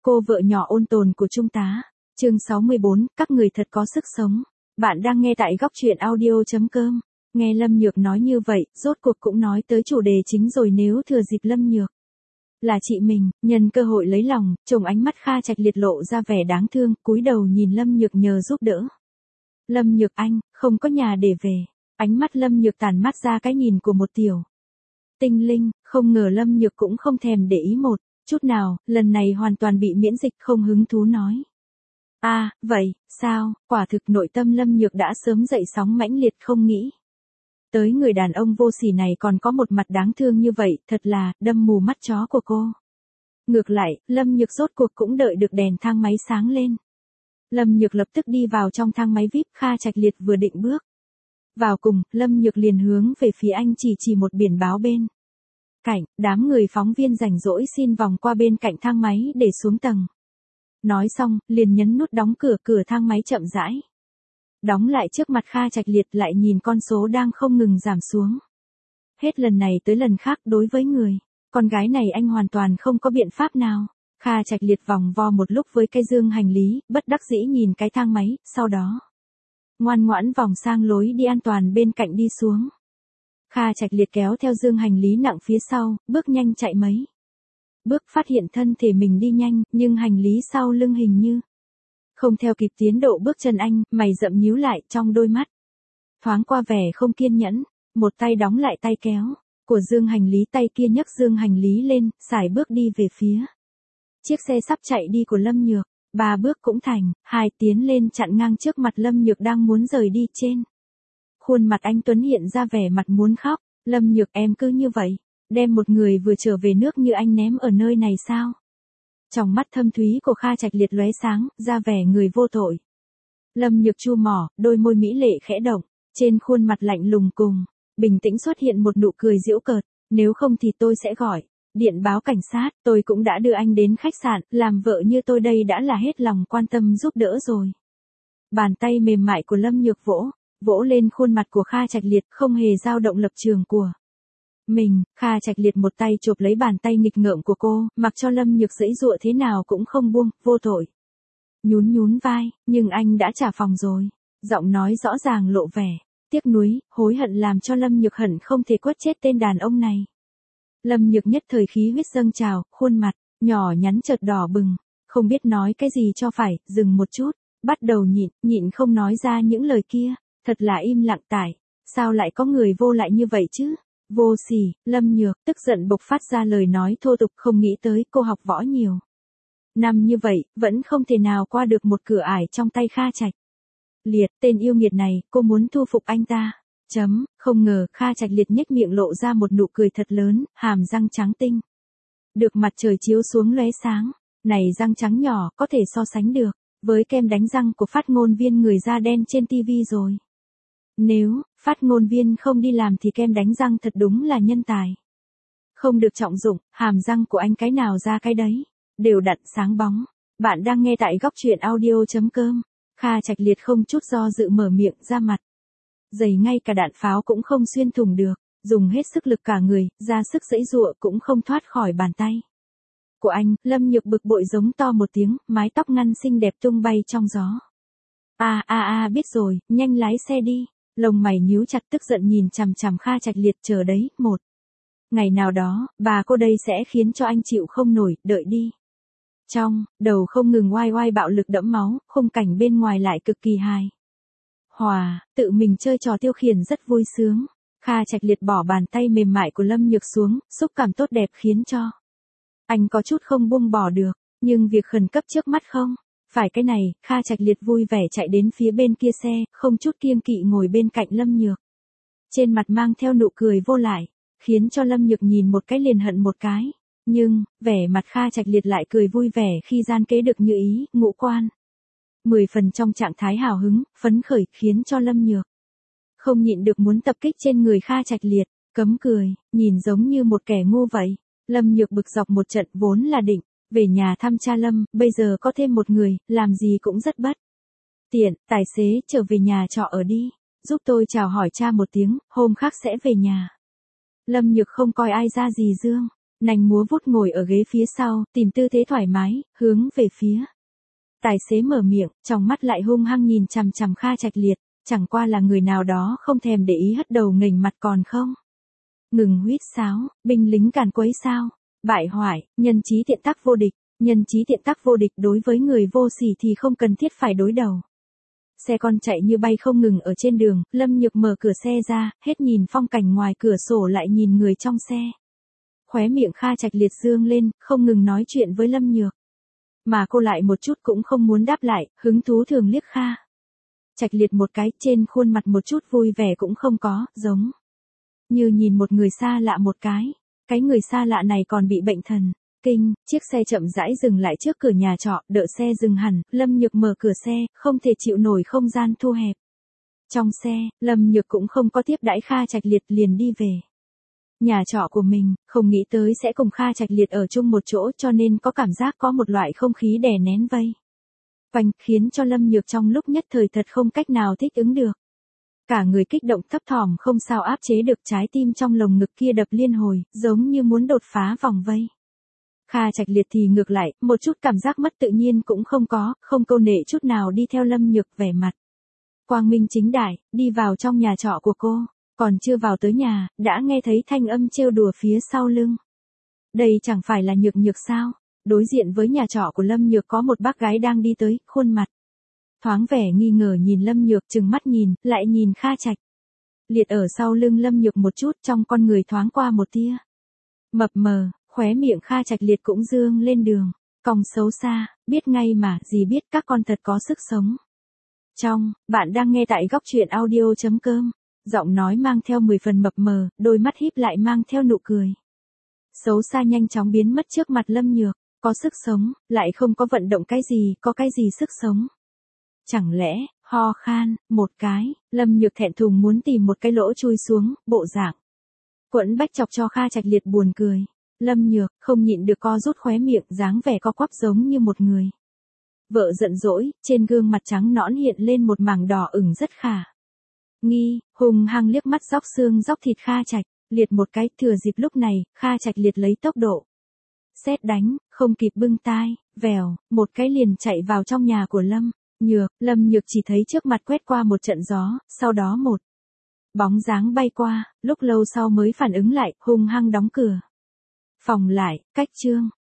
cô vợ nhỏ ôn tồn của Trung tá. Chương 64, các người thật có sức sống. Bạn đang nghe tại góc truyện audio.com. Nghe Lâm Nhược nói như vậy, rốt cuộc cũng nói tới chủ đề chính rồi. Nếu thừa dịp Lâm Nhược là chị mình, nhân cơ hội lấy lòng, chồng ánh mắt Kha Trạch Liệt lộ ra vẻ đáng thương, cúi đầu nhìn Lâm Nhược nhờ giúp đỡ. Lâm Nhược anh, không có nhà để về. Ánh mắt Lâm Nhược tản mát ra cái nhìn của một tiểu tinh linh, không ngờ Lâm Nhược cũng không thèm để ý một chút nào, lần này hoàn toàn bị miễn dịch, không hứng thú nói. Vậy, sao, quả thực nội tâm Lâm Nhược đã sớm dậy sóng mãnh liệt, không nghĩ tới người đàn ông vô sỉ này còn có một mặt đáng thương như vậy, thật là đâm mù mắt chó của cô. Ngược lại, Lâm Nhược rốt cuộc cũng đợi được đèn thang máy sáng lên. Lâm Nhược lập tức đi vào trong thang máy VIP. Kha Trạch Liệt vừa định bước vào cùng, Lâm Nhược liền hướng về phía anh chỉ một biển báo bên cạnh. Đám người phóng viên rảnh rỗi xin vòng qua bên cạnh thang máy để xuống tầng. Nói xong, liền nhấn nút đóng cửa thang máy chậm rãi đóng lại trước mặt Kha Trạch Liệt, lại nhìn con số đang không ngừng giảm xuống. Hết lần này tới lần khác, đối với người con gái này anh hoàn toàn không có biện pháp nào. Kha Trạch Liệt vòng vo một lúc với cái dương hành lý, bất đắc dĩ nhìn cái thang máy, sau đó ngoan ngoãn vòng sang lối đi an toàn bên cạnh đi xuống. Kha Trạch Liệt kéo theo dương hành lý nặng phía sau, bước nhanh chạy mấy bước, phát hiện thân thể mình đi nhanh, nhưng hành lý sau lưng hình như không theo kịp tiến độ bước chân anh, mày rậm nhíu lại, trong đôi mắt thoáng qua vẻ không kiên nhẫn, một tay đóng lại tay kéo của dương hành lý, tay kia nhấc dương hành lý lên, sải bước đi về phía chiếc xe sắp chạy đi của Lâm Nhược. 3 bước cũng thành, 2 tiến lên chặn ngang trước mặt Lâm Nhược đang muốn rời đi. Trên khuôn mặt anh tuấn hiện ra vẻ mặt muốn khóc. Lâm Nhược, em cứ như vậy đem một người vừa trở về nước như anh ném ở nơi này sao? Trong mắt thâm thúy của Kha Trạch Liệt lóe sáng ra vẻ người vô tội. Lâm Nhược chu mỏ, đôi môi mỹ lệ khẽ động, trên khuôn mặt lạnh lùng cùng bình tĩnh xuất hiện một nụ cười giễu cợt. Nếu không thì tôi sẽ gọi điện báo cảnh sát, tôi cũng đã đưa anh đến khách sạn, làm vợ như tôi đây đã là hết lòng quan tâm giúp đỡ rồi. Bàn tay mềm mại của Lâm Nhược vỗ lên khuôn mặt của Kha Trạch Liệt, không hề dao động lập trường của mình. Kha Trạch Liệt một tay chộp lấy bàn tay nghịch ngợm của cô, mặc cho Lâm Nhược giãy giụa thế nào cũng không buông, vô tội nhún vai, nhưng anh đã trả phòng rồi. Giọng nói rõ ràng lộ vẻ tiếc nuối, hối hận, làm cho Lâm Nhược hận không thể quất chết tên đàn ông này. Lâm Nhược nhất thời khí huyết dâng trào, khuôn mặt nhỏ nhắn chợt đỏ bừng, không biết nói cái gì cho phải, dừng một chút, bắt đầu nhịn không nói ra những lời kia, thật là im lặng. Sao lại có người vô lại như vậy chứ? Vô sỉ. Lâm Nhược tức giận bộc phát ra lời nói thô tục, không nghĩ tới cô học võ nhiều năm như vậy, vẫn không thể nào qua được một cửa ải trong tay Kha Trạch Liệt, tên yêu nghiệt này, cô muốn thu phục anh ta. Không ngờ, Kha Trạch Liệt nhếch miệng lộ ra một nụ cười thật lớn, hàm răng trắng tinh được mặt trời chiếu xuống lóe sáng. Này răng trắng nhỏ có thể so sánh được với kem đánh răng của phát ngôn viên người da đen trên TV rồi. Nếu phát ngôn viên không đi làm thì kem đánh răng thật đúng là nhân tài không được trọng dụng. Hàm răng của anh cái nào ra cái đấy, đều đặn sáng bóng. Bạn đang nghe tại góc truyện audio.com. Kha Trạch Liệt không chút do dự mở miệng, ra mặt dày ngay cả đạn pháo cũng không xuyên thủng được, dùng hết sức lực cả người, ra sức giãy giụa cũng không thoát khỏi bàn tay của anh. Lâm Nhược bực bội giống to một tiếng, mái tóc ngăn xinh đẹp tung bay trong gió. Biết rồi, nhanh lái xe đi. Lông mày nhíu chặt, tức giận nhìn chằm chằm Kha Trạch Liệt, chờ đấy, một ngày nào đó, bà cô đây sẽ khiến cho anh chịu không nổi, đợi đi. Trong đầu không ngừng oai bạo lực đẫm máu, khung cảnh bên ngoài lại cực kỳ hài hòa, tự mình chơi trò tiêu khiển rất vui sướng. Kha Trạch Liệt bỏ bàn tay mềm mại của Lâm Nhược xuống, xúc cảm tốt đẹp khiến cho anh có chút không buông bỏ được, nhưng việc khẩn cấp trước mắt không phải cái này. Kha Trạch Liệt vui vẻ chạy đến phía bên kia xe, không chút kiêng kỵ ngồi bên cạnh Lâm Nhược. Trên mặt mang theo nụ cười vô lại, khiến cho Lâm Nhược nhìn một cái liền hận một cái. Nhưng, vẻ mặt Kha Trạch Liệt lại cười vui vẻ khi gian kế được như ý, ngũ quan 10 phần trong trạng thái hào hứng, phấn khởi, khiến cho Lâm Nhược không nhịn được muốn tập kích trên người Kha Trạch Liệt, cấm cười, nhìn giống như một kẻ ngu vậy. Lâm Nhược bực dọc một trận, vốn là định về nhà thăm cha Lâm, bây giờ có thêm một người, làm gì cũng rất bất tiện. Tài xế, trở về nhà trọ ở đi, giúp tôi chào hỏi cha một tiếng, hôm khác sẽ về nhà. Lâm Nhược không coi ai ra gì dương Nành múa vuốt ngồi ở ghế phía sau, tìm tư thế thoải mái, hướng về phía. Tài xế mở miệng, trong mắt lại hung hăng nhìn chằm chằm Kha Trạch Liệt, chẳng qua là người nào đó không thèm để ý hất đầu nghềnh mặt còn không. Ngừng huýt sáo, binh lính càn quấy sao, bại hoại, nhân trí tiện tác vô địch, nhân trí tiện tác vô địch đối với người vô sỉ thì không cần thiết phải đối đầu. Xe con chạy như bay không ngừng ở trên đường, Lâm Nhược mở cửa xe ra, hết nhìn phong cảnh ngoài cửa sổ lại nhìn người trong xe. Khóe miệng Kha Trạch Liệt dương lên, không ngừng nói chuyện với Lâm Nhược. Mà cô lại một chút cũng không muốn đáp lại, hứng thú thường liếc Kha Trạch Liệt một cái, trên khuôn mặt một chút vui vẻ cũng không có, giống như nhìn một người xa lạ một cái người xa lạ này còn bị bệnh thần kinh. Chiếc xe chậm rãi dừng lại trước cửa nhà trọ, đợi xe dừng hẳn, Lâm Nhược mở cửa xe, không thể chịu nổi không gian thu hẹp. Trong xe, Lâm Nhược cũng không có tiếp đãi Kha Trạch Liệt, liền đi về nhà trọ của mình, không nghĩ tới sẽ cùng Kha Trạch Liệt ở chung một chỗ, cho nên có cảm giác có một loại không khí đè nén vây quanh, khiến cho Lâm Nhược trong lúc nhất thời thật không cách nào thích ứng được. Cả người kích động thấp thỏm không sao áp chế được, trái tim trong lồng ngực kia đập liên hồi, giống như muốn đột phá vòng vây. Kha Trạch Liệt thì ngược lại, một chút cảm giác mất tự nhiên cũng không có, không câu nệ chút nào đi theo Lâm Nhược, vẻ mặt quang minh chính đại, đi vào trong nhà trọ của cô. Còn chưa vào tới nhà, đã nghe thấy thanh âm trêu đùa phía sau lưng. Đây chẳng phải là Nhược Nhược sao? Đối diện với nhà trọ của Lâm Nhược có một bác gái đang đi tới, khuôn mặt thoáng vẻ nghi ngờ nhìn Lâm Nhược, trừng mắt nhìn, lại nhìn Kha Trạch Liệt ở sau lưng Lâm Nhược một chút, trong con người thoáng qua một tia mập mờ, khóe miệng Kha Trạch Liệt cũng dương lên đường cong xấu xa, biết ngay mà, gì biết các con thật có sức sống. Bạn đang nghe tại góc truyện audio.com. Giọng nói mang theo 10 phần mập mờ, đôi mắt híp lại mang theo nụ cười xấu xa nhanh chóng biến mất trước mặt Lâm Nhược. Có sức sống, lại không có vận động cái gì, có cái gì sức sống? Chẳng lẽ, ho khan, một cái, Lâm Nhược thẹn thùng muốn tìm một cái lỗ chui xuống, bộ dạng quẫn bách chọc cho Kha Trạch Liệt buồn cười. Lâm Nhược, không nhịn được co rút khóe miệng, dáng vẻ co quắp giống như một người vợ giận dỗi, trên gương mặt trắng nõn hiện lên một mảng đỏ ửng rất khả nghi, hung hăng liếc mắt róc xương róc thịt Kha Trạch Liệt một cái, thừa dịp lúc này, Kha Trạch Liệt lấy tốc độ sét đánh, không kịp bưng tai, vèo, một cái liền chạy vào trong nhà của Lâm Nhược chỉ thấy trước mặt quét qua một trận gió, sau đó một bóng dáng bay qua, lúc lâu sau mới phản ứng lại, hung hăng đóng cửa phòng lại, cách chương